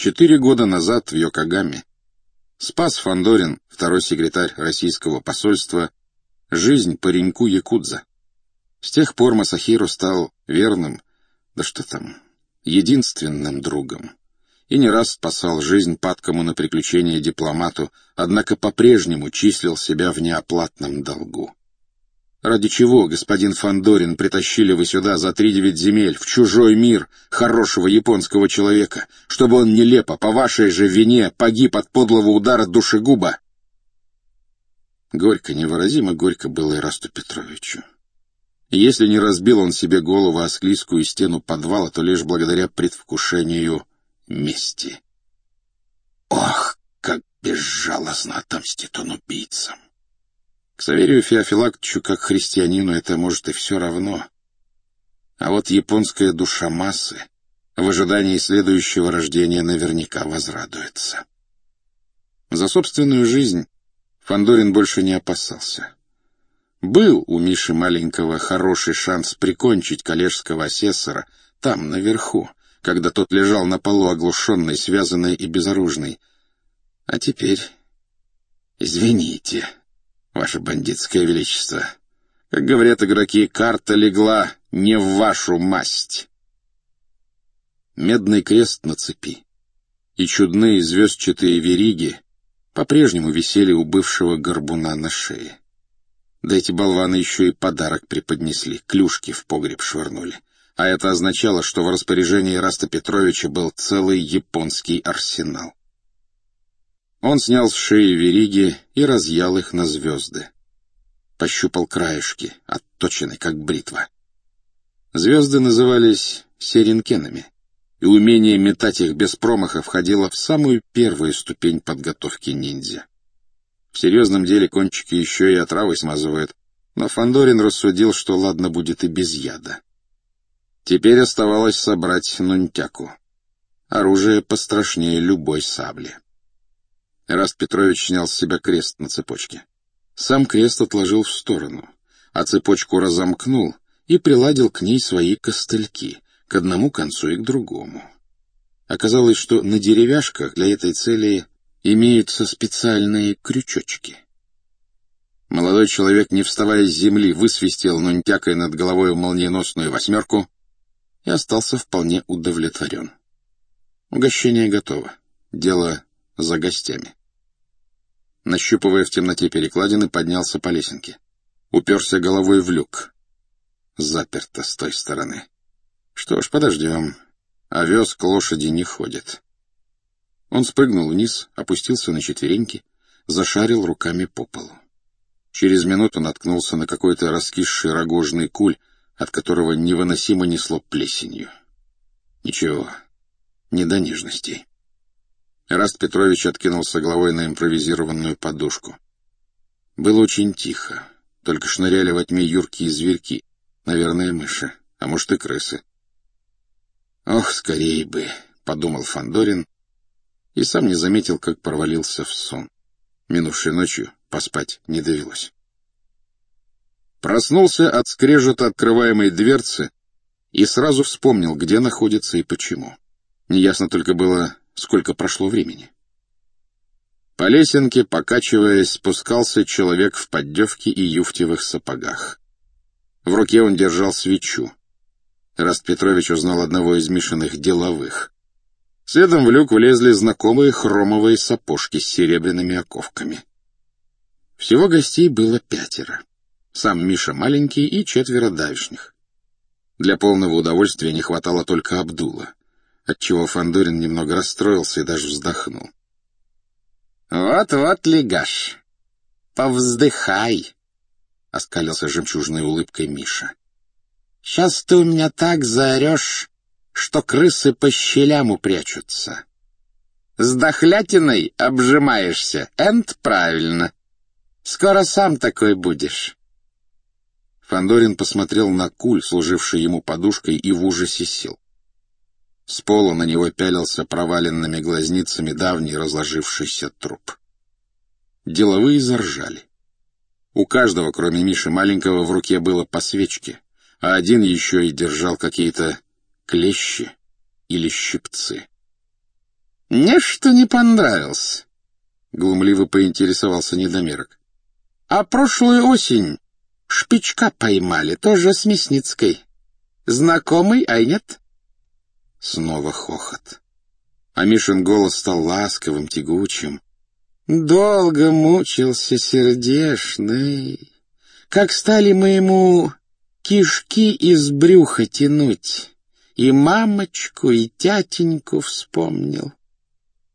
4 года назад в Йокогаме спас Фандорин, второй секретарь российского посольства, жизнь пареньку якудза. С тех пор Масахиро стал верным, да что там, единственным другом, и не раз спасал жизнь падкому на приключения дипломату, однако по-прежнему числил себя в неоплатном долгу. Ради чего, господин Фандорин, притащили вы сюда за 3-9 земель, в чужой мир, хорошего японского человека, чтобы он нелепо, по вашей же вине, погиб от подлого удара душегуба? Горько, невыразимо горько было Ирасту Петровичу. И если не разбил он себе голову о склизкую стену подвала, то лишь благодаря предвкушению мести. Ох, как безжалостно отомстит он убийцам! К Саверию Феофилактовичу, как христианину, это, может, и все равно. А вот японская душа массы в ожидании следующего рождения наверняка возрадуется. За собственную жизнь Фандорин больше не опасался. Был у Миши маленького хороший шанс прикончить коллежского асессора там, наверху, когда тот лежал на полу оглушенный, связанный и безоружный. А теперь... Извините, ваше бандитское величество. Как говорят игроки, карта легла не в вашу масть. Медный крест на цепи и чудные звездчатые вериги по-прежнему висели у бывшего горбуна на шее. Да эти болваны еще и подарок преподнесли, клюшки в погреб швырнули. А это означало, что в распоряжении Ираста Петровича был целый японский арсенал. Он снял с шеи вериги и разъял их на звезды. Пощупал краешки, отточенные, как бритва. Звезды назывались серенкенами, и умение метать их без промаха входило в самую первую ступень подготовки ниндзя. В серьезном деле кончики еще и отравой смазывают, но Фандорин рассудил, что ладно будет и без яда. Теперь оставалось собрать нунтяку. Оружие пострашнее любой сабли. Ираст Петрович снял с себя крест на цепочке. Сам крест отложил в сторону, а цепочку разомкнул и приладил к ней свои костыльки, к одному концу и к другому. Оказалось, что на деревяшках для этой цели имеются специальные крючочки. Молодой человек, не вставая с земли, высвистел нунтякой над головой молниеносную 8 и остался вполне удовлетворен. Угощение готово. Дело за гостями. Нащупывая в темноте перекладины, поднялся по лесенке. Уперся головой в люк. Заперто с той стороны. Что ж, подождем. Овес к лошади не ходит. Он спрыгнул вниз, опустился на четвереньки, зашарил руками по полу. Через минуту наткнулся на какой-то раскисший рогожный куль, от которого невыносимо несло плесенью. Ничего, не до нежностей. Ираст Петрович откинулся головой на импровизированную подушку. Было очень тихо, только шныряли во тьме юркие зверьки, наверное, мыши, а может и крысы. «Ох, скорей бы», — подумал Фандорин, и сам не заметил, как провалился в сон. Минувшей ночью поспать не довелось. Проснулся от скрежета открываемой дверцы и сразу вспомнил, где находится и почему. Неясно только было, сколько прошло времени. По лесенке, покачиваясь, спускался человек в поддевке и юфтевых сапогах. В руке он держал свечу. Ираст Петрович узнал одного из Мишиных деловых. Следом в люк влезли знакомые хромовые сапожки с серебряными оковками. Всего гостей было 5. Сам Миша маленький и 4 давишних. Для полного удовольствия не хватало только Абдула, отчего Фандорин немного расстроился и даже вздохнул. «Вот-вот, легаш, повздыхай», — оскалился жемчужной улыбкой Миша. «Сейчас ты у меня так заорешь, что крысы по щелям упрячутся. С дохлятиной обжимаешься, энт правильно. Скоро сам такой будешь». Фандорин посмотрел на куль, служивший ему подушкой, и в ужасе сел. С пола на него пялился проваленными глазницами давний разложившийся труп. Деловые заржали. У каждого, кроме Миши маленького, в руке было по свечке, а один еще и держал какие-то клещи или щипцы. Нечто не понравился, — глумливо поинтересовался недомерок. А прошлую осень шпичка поймали, тоже с Мясницкой. Знакомый, ай нет? Снова хохот. А Мишин голос стал ласковым, тягучим. Долго мучился сердешный, как стали мы ему кишки из брюха тянуть, и мамочку, и тятеньку вспомнил.